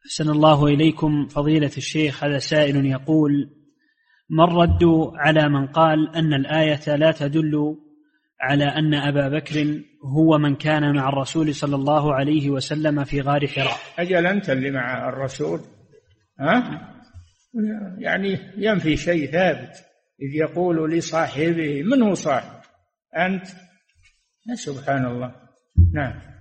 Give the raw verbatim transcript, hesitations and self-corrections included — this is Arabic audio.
أحسن الله إليكم فضيلة الشيخ. هذا سائل يقول: ما الرد على من قال أن الآية لا تدل على أن أبا بكر هو من كان مع الرسول صلى الله عليه وسلم في غار حراء؟ أجل أنت اللي مع الرسول، ها؟ يعني ينفي شيء ثابت. إذ يقول لصاحبه: من هو صاحب؟ أنت؟ سبحان الله. نعم.